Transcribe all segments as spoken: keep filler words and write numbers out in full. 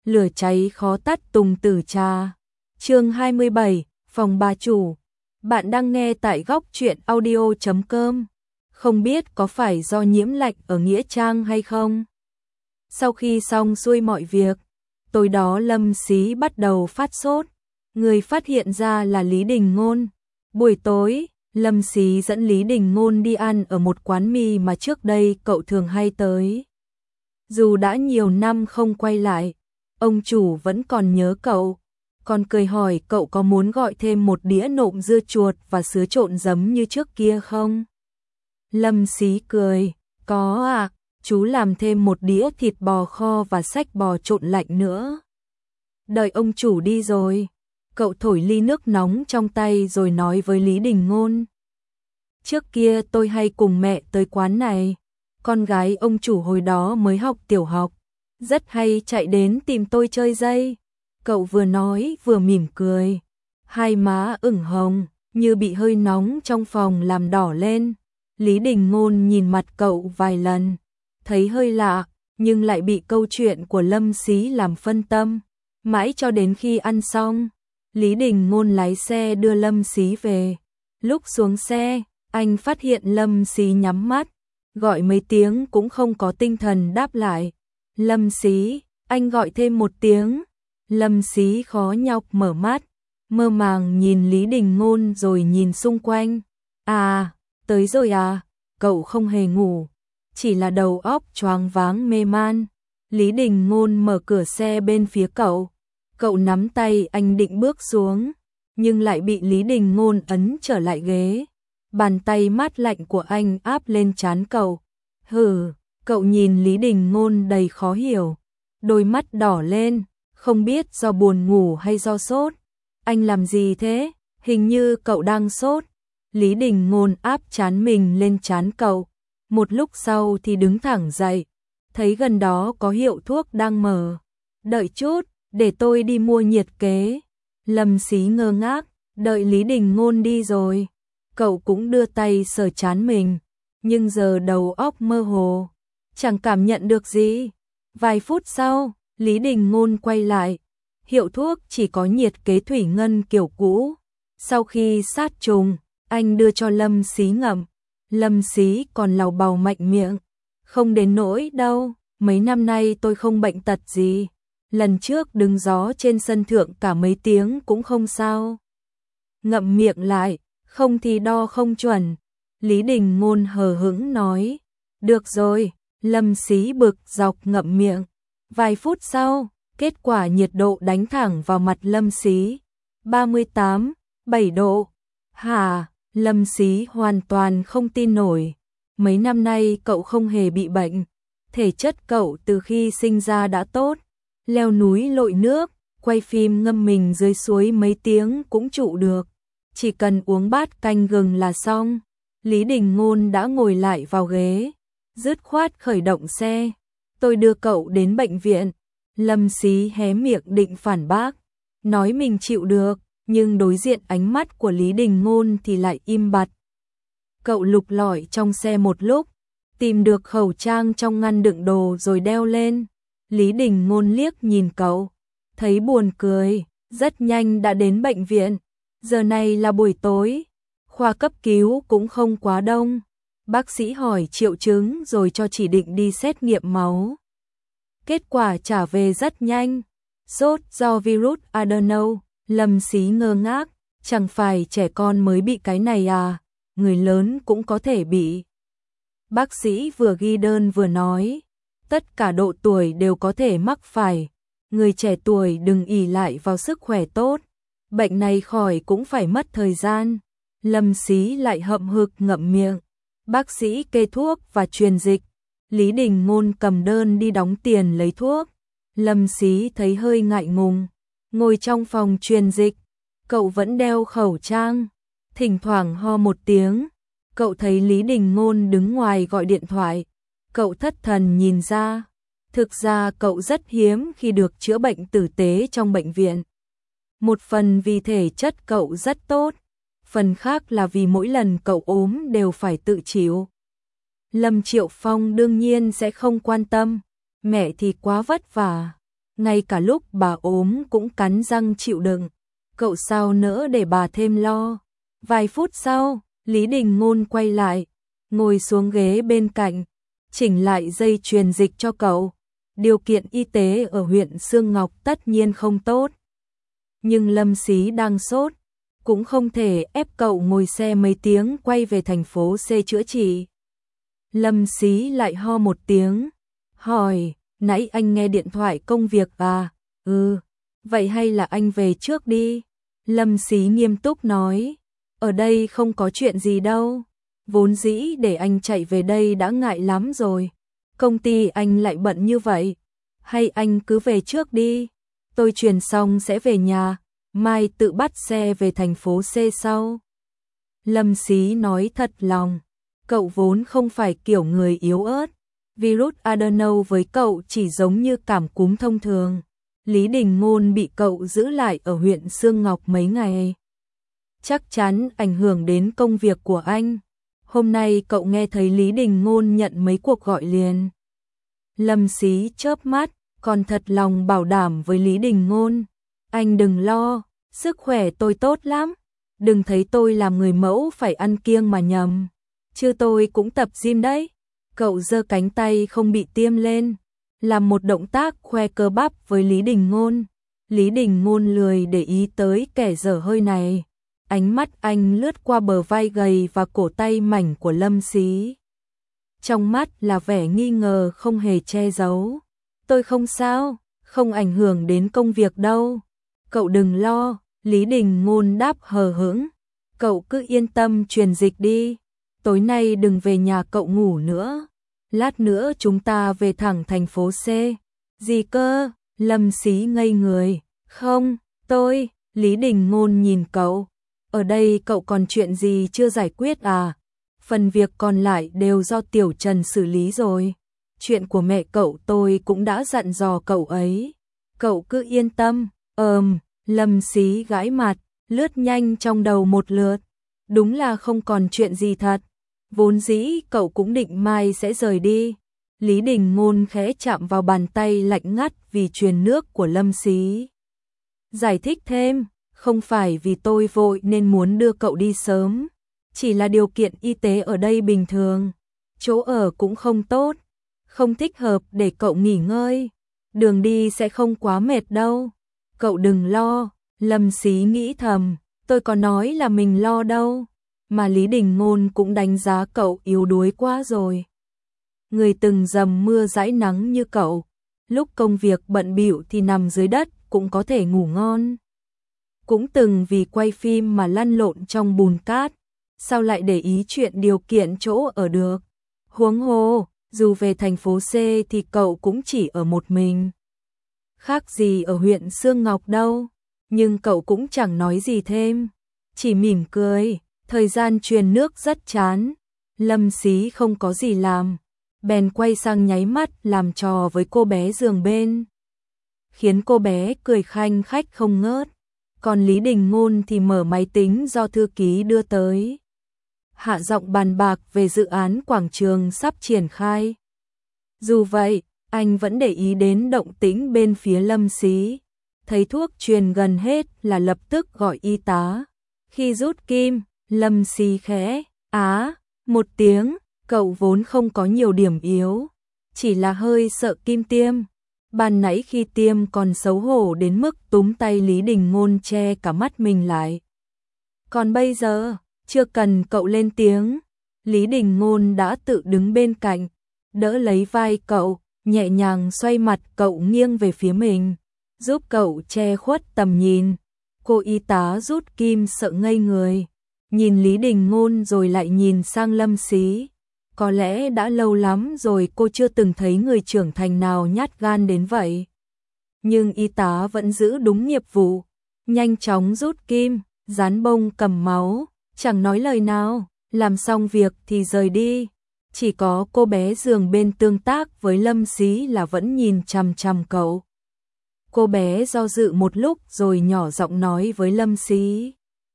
lửa cháy khó tắt tùng tử trà. Chương hai mươi bảy, phòng bà chủ. Bạn đang nghe tại góc truyện audio chấm com. Không biết có phải do nhiễm lạnh ở Nghĩa Trang hay không? Sau khi xong xuôi mọi việc, tối đó Lâm Xí bắt đầu phát sốt. Người phát hiện ra là Lý Đình Ngôn. Buổi tối, Lâm Xí dẫn Lý Đình Ngôn đi ăn ở một quán mì mà trước đây cậu thường hay tới. Dù đã nhiều năm không quay lại, ông chủ vẫn còn nhớ cậu, còn cười hỏi cậu có muốn gọi thêm một đĩa nộm dưa chuột và sứa trộn giấm như trước kia không? Lâm Xí cười, có ạ, à, chú làm thêm một đĩa thịt bò kho và xách bò trộn lạnh nữa. Đợi ông chủ đi rồi, cậu thổi ly nước nóng trong tay rồi nói với Lý Đình Ngôn. Trước kia tôi hay cùng mẹ tới quán này, con gái ông chủ hồi đó mới học tiểu học, rất hay chạy đến tìm tôi chơi dây. Cậu vừa nói vừa mỉm cười, hai má ửng hồng, như bị hơi nóng trong phòng làm đỏ lên. Lý Đình Ngôn nhìn mặt cậu vài lần, thấy hơi lạ, nhưng lại bị câu chuyện của Lâm Xí làm phân tâm. Mãi cho đến khi ăn xong, Lý Đình Ngôn lái xe đưa Lâm Xí về. Lúc xuống xe, anh phát hiện Lâm Xí nhắm mắt, gọi mấy tiếng cũng không có tinh thần đáp lại. Lâm Xí, anh gọi thêm một tiếng. Lâm Xí khó nhọc mở mắt, mơ màng nhìn Lý Đình Ngôn rồi nhìn xung quanh. À, tới rồi à, cậu không hề ngủ, chỉ là đầu óc choáng váng mê man. Lý Đình Ngôn mở cửa xe bên phía cậu, cậu nắm tay anh định bước xuống, nhưng lại bị Lý Đình Ngôn ấn trở lại ghế. Bàn tay mát lạnh của anh áp lên trán cậu. Hừ, cậu nhìn Lý Đình Ngôn đầy khó hiểu, đôi mắt đỏ lên, không biết do buồn ngủ hay do sốt. Anh làm gì thế? Hình như cậu đang sốt. Lý Đình Ngôn áp trán mình lên trán cậu, một lúc sau thì đứng thẳng dậy, thấy gần đó có hiệu thuốc đang mở. Đợi chút, để tôi đi mua nhiệt kế. Lâm Xí ngơ ngác, đợi Lý Đình Ngôn đi rồi, cậu cũng đưa tay sờ trán mình, nhưng giờ đầu óc mơ hồ, chẳng cảm nhận được gì. Vài phút sau, Lý Đình Ngôn quay lại, hiệu thuốc chỉ có nhiệt kế thủy ngân kiểu cũ. Sau khi sát trùng, anh đưa cho Lâm Xí ngậm. Lâm Xí còn lầu bầu mạnh miệng, không đến nỗi đâu, mấy năm nay tôi không bệnh tật gì. Lần trước đứng gió trên sân thượng cả mấy tiếng cũng không sao. Ngậm miệng lại, không thì đo không chuẩn. Lý Đình Ngôn hờ hững nói. Được rồi, Lâm Xí bực dọc ngậm miệng. Vài phút sau, kết quả nhiệt độ đánh thẳng vào mặt Lâm Xí. ba mươi tám, bảy độ. Hả? Lâm Xí hoàn toàn không tin nổi. Mấy năm nay cậu không hề bị bệnh. Thể chất cậu từ khi sinh ra đã tốt. Leo núi lội nước, quay phim ngâm mình dưới suối mấy tiếng cũng trụ được. Chỉ cần uống bát canh gừng là xong. Lý Đình Ngôn đã ngồi lại vào ghế, dứt khoát khởi động xe. Tôi đưa cậu đến bệnh viện. Lâm Xí hé miệng định phản bác, nói mình chịu được, nhưng đối diện ánh mắt của Lý Đình Ngôn thì lại im bặt. Cậu lục lọi trong xe một lúc, tìm được khẩu trang trong ngăn đựng đồ rồi đeo lên. Lý Đình Ngôn liếc nhìn cậu, thấy buồn cười, rất nhanh đã đến bệnh viện. Giờ này là buổi tối, khoa cấp cứu cũng không quá đông. Bác sĩ hỏi triệu chứng rồi cho chỉ định đi xét nghiệm máu. Kết quả trả về rất nhanh, sốt do virus adeno. Lâm Xí ngơ ngác, chẳng phải trẻ con mới bị cái này à, người lớn cũng có thể bị. Bác sĩ vừa ghi đơn vừa nói, tất cả độ tuổi đều có thể mắc phải, người trẻ tuổi đừng ỷ lại vào sức khỏe tốt, bệnh này khỏi cũng phải mất thời gian. Lâm Xí lại hậm hực ngậm miệng. Bác sĩ kê thuốc và truyền dịch. Lý Đình Ngôn cầm đơn đi đóng tiền lấy thuốc. Lâm Xí thấy hơi ngại ngùng, ngồi trong phòng truyền dịch. Cậu vẫn đeo khẩu trang, thỉnh thoảng ho một tiếng. Cậu thấy Lý Đình Ngôn đứng ngoài gọi điện thoại. Cậu thất thần nhìn ra. Thực ra cậu rất hiếm khi được chữa bệnh tử tế trong bệnh viện. Một phần vì thể chất cậu rất tốt, phần khác là vì mỗi lần cậu ốm đều phải tự chịu. Lâm Triệu Phong đương nhiên sẽ không quan tâm, mẹ thì quá vất vả. ngay cả lúc bà ốm cũng cắn răng chịu đựng. Cậu sao nỡ để bà thêm lo. Vài phút sau, Lý Đình Ngôn quay lại, ngồi xuống ghế bên cạnh, chỉnh lại dây truyền dịch cho cậu. Điều kiện y tế ở huyện Sương Ngọc tất nhiên không tốt. Nhưng Lâm Xí đang sốt, cũng không thể ép cậu ngồi xe mấy tiếng quay về thành phố C chữa trị. Lâm Xí lại ho một tiếng, hỏi, nãy anh nghe điện thoại công việc à? Ừ, vậy hay là anh về trước đi. Lâm Xí nghiêm túc nói, ở đây không có chuyện gì đâu. Vốn dĩ để anh chạy về đây đã ngại lắm rồi. Công ty anh lại bận như vậy. Hay anh cứ về trước đi. Tôi truyền xong sẽ về nhà. Mai tự bắt xe về thành phố C sau. Lâm Xí nói thật lòng. Cậu vốn không phải kiểu người yếu ớt. Virus adeno với cậu chỉ giống như cảm cúm thông thường. Lý Đình Ngôn bị cậu giữ lại ở huyện Sương Ngọc mấy ngày. Chắc chắn ảnh hưởng đến công việc của anh. Hôm nay cậu nghe thấy Lý Đình Ngôn nhận mấy cuộc gọi liền. Lâm Xí chớp mắt, còn thật lòng bảo đảm với Lý Đình Ngôn. Anh đừng lo, sức khỏe tôi tốt lắm. Đừng thấy tôi làm người mẫu phải ăn kiêng mà nhầm. Chứ tôi cũng tập gym đấy. Cậu giơ cánh tay không bị tiêm lên, làm một động tác khoe cơ bắp với Lý Đình Ngôn. Lý Đình Ngôn lười để ý tới kẻ dở hơi này. Ánh mắt anh lướt qua bờ vai gầy và cổ tay mảnh của Lâm Xí. Trong mắt là vẻ nghi ngờ không hề che giấu. Tôi không sao, không ảnh hưởng đến công việc đâu. Cậu đừng lo, Lý Đình Ngôn đáp hờ hững. Cậu cứ yên tâm truyền dịch đi. Tối nay đừng về nhà cậu ngủ nữa. Lát nữa chúng ta về thẳng thành phố C. Gì cơ? Lâm Xí ngây người. Không, tôi, Lý Đình Ngôn nhìn cậu. Ở đây cậu còn chuyện gì chưa giải quyết à? Phần việc còn lại đều do Tiểu Trần xử lý rồi. Chuyện của mẹ cậu tôi cũng đã dặn dò cậu ấy. Cậu cứ yên tâm. Ờm, Lâm Xí gãi mặt, lướt nhanh trong đầu một lượt. Đúng là không còn chuyện gì thật. Vốn dĩ cậu cũng định mai sẽ rời đi. Lý Đình Ngôn khẽ chạm vào bàn tay lạnh ngắt vì truyền nước của Lâm Xí. Giải thích thêm, không phải vì tôi vội nên muốn đưa cậu đi sớm. Chỉ là điều kiện y tế ở đây bình thường. Chỗ ở cũng không tốt. Không thích hợp để cậu nghỉ ngơi. Đường đi sẽ không quá mệt đâu. Cậu đừng lo. Lâm Xí nghĩ thầm, tôi có nói là mình lo đâu. Mà Lý Đình Ngôn cũng đánh giá cậu yếu đuối quá rồi. Người từng dầm mưa dãi nắng như cậu, lúc công việc bận bịu thì nằm dưới đất cũng có thể ngủ ngon. Cũng từng vì quay phim mà lăn lộn trong bùn cát, sao lại để ý chuyện điều kiện chỗ ở được. Huống hồ, dù về thành phố C thì cậu cũng chỉ ở một mình. Khác gì ở huyện Sương Ngọc đâu, nhưng cậu cũng chẳng nói gì thêm, chỉ mỉm cười. Thời gian truyền nước rất chán, Lâm Xí không có gì làm, bèn quay sang nháy mắt làm trò với cô bé giường bên. Khiến cô bé cười khanh khách không ngớt, còn Lý Đình Ngôn thì mở máy tính do thư ký đưa tới. Hạ giọng bàn bạc về dự án quảng trường sắp triển khai. Dù vậy, anh vẫn để ý đến động tĩnh bên phía Lâm Xí. Thấy thuốc truyền gần hết là lập tức gọi y tá. Khi rút kim, Lâm Xí khẽ, á, một tiếng, cậu vốn không có nhiều điểm yếu, chỉ là hơi sợ kim tiêm. Ban nãy khi tiêm còn xấu hổ đến mức túm tay Lý Đình Ngôn che cả mắt mình lại. Còn bây giờ, chưa cần cậu lên tiếng, Lý Đình Ngôn đã tự đứng bên cạnh, đỡ lấy vai cậu, nhẹ nhàng xoay mặt cậu nghiêng về phía mình, giúp cậu che khuất tầm nhìn. Cô y tá rút kim sợ ngây người, nhìn Lý Đình Ngôn rồi lại nhìn sang Lâm Xí. Có lẽ đã lâu lắm rồi cô chưa từng thấy người trưởng thành nào nhát gan đến vậy. Nhưng y tá vẫn giữ đúng nghiệp vụ, nhanh chóng rút kim, dán bông cầm máu, chẳng nói lời nào, làm xong việc thì rời đi. Chỉ có cô bé giường bên tương tác với Lâm Xí là vẫn nhìn chằm chằm cậu. Cô bé do dự một lúc rồi nhỏ giọng nói với Lâm Xí.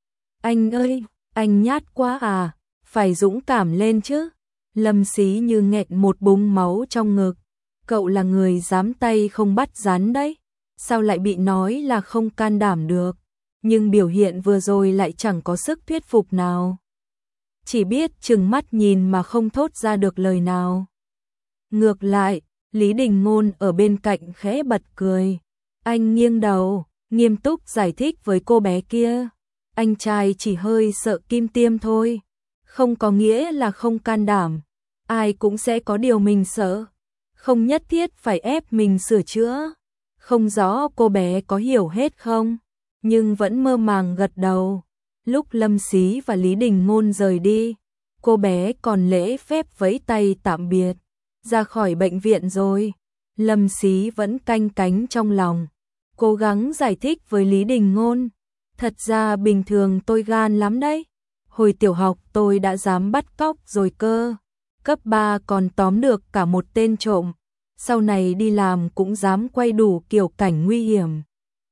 Anh ơi, anh nhát quá à, phải dũng cảm lên chứ. Lâm Xí như nghẹn một búng máu trong ngực. Cậu là người dám tay không bắt rắn đấy. sao lại bị nói là không can đảm được, nhưng biểu hiện vừa rồi lại chẳng có sức thuyết phục nào. Chỉ biết trừng mắt nhìn mà không thốt ra được lời nào. Ngược lại, Lý Đình Ngôn ở bên cạnh khẽ bật cười. Anh nghiêng đầu, nghiêm túc giải thích với cô bé kia. Anh trai chỉ hơi sợ kim tiêm thôi, không có nghĩa là không can đảm. Ai cũng sẽ có điều mình sợ, không nhất thiết phải ép mình sửa chữa. Không rõ cô bé có hiểu hết không, nhưng vẫn mơ màng gật đầu. Lúc Lâm Xí và Lý Đình Ngôn rời đi, cô bé còn lễ phép vẫy tay tạm biệt. Ra khỏi bệnh viện rồi, Lâm Xí vẫn canh cánh trong lòng, cố gắng giải thích với Lý Đình Ngôn. Thật ra bình thường tôi gan lắm đấy. Hồi tiểu học tôi đã dám bắt cóc rồi cơ. Cấp ba còn tóm được cả một tên trộm. Sau này đi làm cũng dám quay đủ kiểu cảnh nguy hiểm.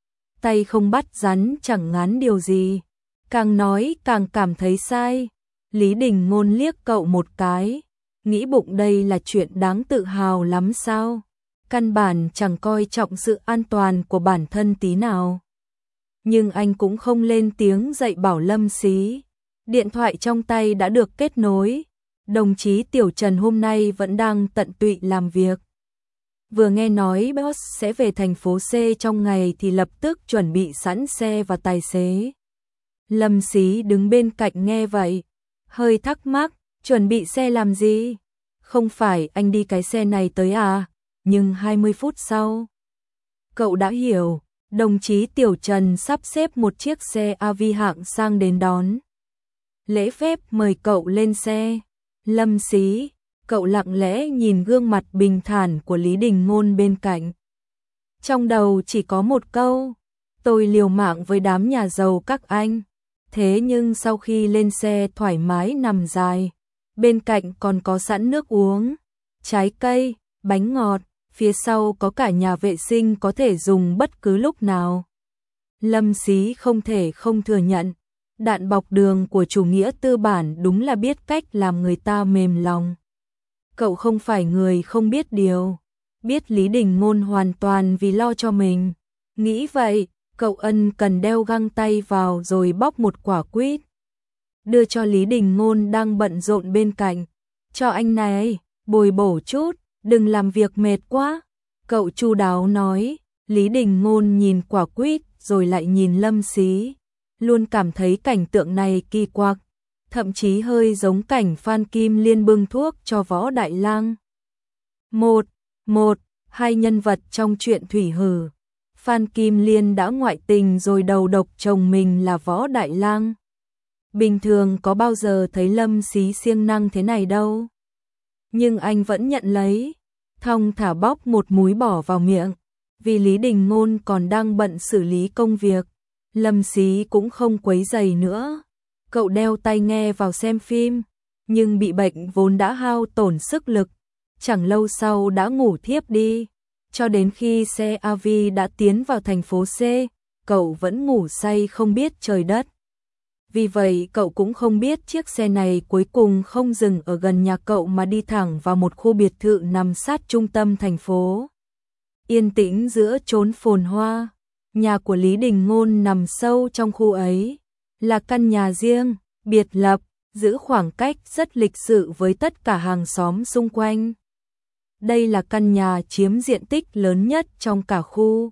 Tay không bắt rắn chẳng ngán điều gì. Càng nói càng cảm thấy sai. Lý Đình Ngôn liếc cậu một cái, nghĩ bụng đây là chuyện đáng tự hào lắm sao? Căn bản chẳng coi trọng sự an toàn của bản thân tí nào. Nhưng anh cũng không lên tiếng dạy bảo Lâm Xí. Điện thoại trong tay đã được kết nối. Đồng chí Tiểu Trần hôm nay vẫn đang tận tụy làm việc. Vừa nghe nói boss sẽ về thành phố C trong ngày thì lập tức chuẩn bị sẵn xe và tài xế. Lâm Xí đứng bên cạnh nghe vậy, hơi thắc mắc, chuẩn bị xe làm gì? Không phải anh đi cái xe này tới à? Nhưng hai mươi phút sau, cậu đã hiểu, đồng chí Tiểu Trần sắp xếp một chiếc xe a vê hạng sang đến đón. Lễ phép mời cậu lên xe. Lâm Xí, cậu lặng lẽ nhìn gương mặt bình thản của Lý Đình Ngôn bên cạnh. Trong đầu chỉ có một câu, tôi liều mạng với đám nhà giàu các anh. Thế nhưng sau khi lên xe thoải mái nằm dài, bên cạnh còn có sẵn nước uống, trái cây, bánh ngọt, phía sau có cả nhà vệ sinh có thể dùng bất cứ lúc nào. Lâm Xí không thể không thừa nhận, đạn bọc đường của chủ nghĩa tư bản đúng là biết cách làm người ta mềm lòng. Cậu không phải người không biết điều, biết Lý Đình Ngôn hoàn toàn vì lo cho mình. Nghĩ vậy, cậu ân cần đeo găng tay vào rồi bóc một quả quýt. Đưa cho Lý Đình Ngôn đang bận rộn bên cạnh. Cho anh này, bồi bổ chút, đừng làm việc mệt quá. Cậu chu đáo nói. Lý Đình Ngôn nhìn quả quýt rồi lại nhìn Lâm Xí. Luôn cảm thấy cảnh tượng này kỳ quặc, thậm chí hơi giống cảnh Phan Kim Liên bưng thuốc cho Võ Đại Lang. Một, một, hai nhân vật trong truyện Thủy Hử. Phan Kim Liên đã ngoại tình rồi đầu độc chồng mình là Võ Đại Lang. Bình thường có bao giờ thấy Lâm Xí siêng năng thế này đâu. Nhưng anh vẫn nhận lấy, thong thả bóc một múi bỏ vào miệng. Vì Lý Đình Ngôn còn đang bận xử lý công việc, Lâm Xí cũng không quấy rầy nữa. Cậu đeo tai nghe vào xem phim, nhưng bị bệnh vốn đã hao tổn sức lực, chẳng lâu sau đã ngủ thiếp đi. Cho đến khi xe a vê đã tiến vào thành phố C, cậu vẫn ngủ say không biết trời đất. Vì vậy cậu cũng không biết chiếc xe này cuối cùng không dừng ở gần nhà cậu mà đi thẳng vào một khu biệt thự nằm sát trung tâm thành phố. Yên tĩnh giữa chốn phồn hoa, nhà của Lý Đình Ngôn nằm sâu trong khu ấy, là căn nhà riêng, biệt lập, giữ khoảng cách rất lịch sự với tất cả hàng xóm xung quanh. Đây là căn nhà chiếm diện tích lớn nhất trong cả khu.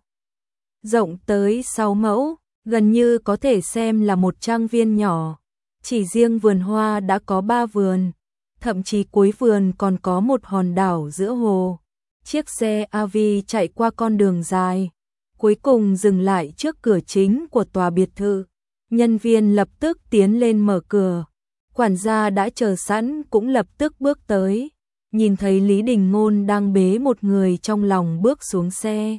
Rộng tới sáu mẫu, gần như có thể xem là một trang viên nhỏ. Chỉ riêng vườn hoa đã có ba vườn, thậm chí cuối vườn còn có một hòn đảo giữa hồ. Chiếc xe a vê chạy qua con đường dài, cuối cùng dừng lại trước cửa chính của tòa biệt thự. Nhân viên lập tức tiến lên mở cửa. Quản gia đã chờ sẵn cũng lập tức bước tới. Nhìn thấy Lý Đình Ngôn đang bế một người trong lòng bước xuống xe.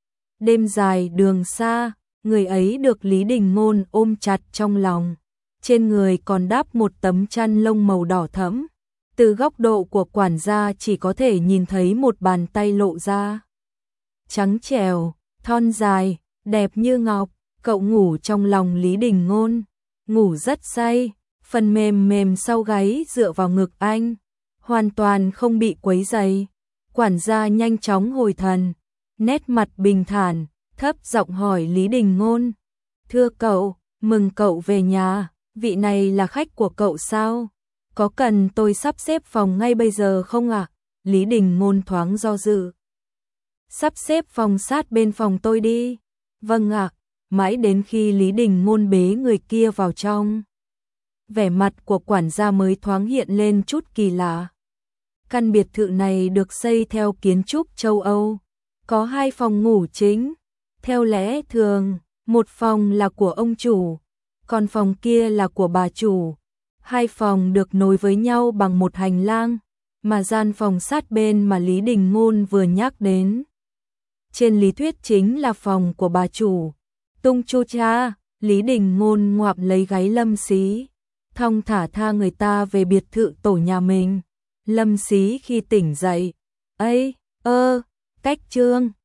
Đêm dài đường xa, người ấy được Lý Đình Ngôn ôm chặt trong lòng. Trên người còn đắp một tấm chăn lông màu đỏ thẫm. Từ góc độ của quản gia chỉ có thể nhìn thấy một bàn tay lộ ra. Trắng trẻo, thon dài, đẹp như ngọc. Cậu ngủ trong lòng Lý Đình Ngôn, ngủ rất say, phần mềm mềm sau gáy dựa vào ngực anh, hoàn toàn không bị quấy rầy. Quản gia nhanh chóng hồi thần, nét mặt bình thản, thấp giọng hỏi Lý Đình Ngôn. Thưa cậu, mừng cậu về nhà, vị này là khách của cậu sao? Có cần tôi sắp xếp phòng ngay bây giờ không ạ? À? Lý Đình Ngôn thoáng do dự. Sắp xếp phòng sát bên phòng tôi đi. Vâng ạ, à. Mãi đến khi Lý Đình Ngôn bế người kia vào trong, vẻ mặt của quản gia mới thoáng hiện lên chút kỳ lạ. Căn biệt thự này được xây theo kiến trúc châu Âu, có hai phòng ngủ chính. Theo lẽ thường, một phòng là của ông chủ, còn phòng kia là của bà chủ. Hai phòng được nối với nhau bằng một hành lang, mà gian phòng sát bên mà Lý Đình Ngôn vừa nhắc đến, trên lý thuyết chính là phòng của bà chủ. Tung chu cha, Lý Đình Ngôn ngoạm lấy gáy Lâm Xí, thong thả tha người ta về biệt thự tổ nhà mình. Lâm Xí khi tỉnh dậy, ấy, ơ, cách trương.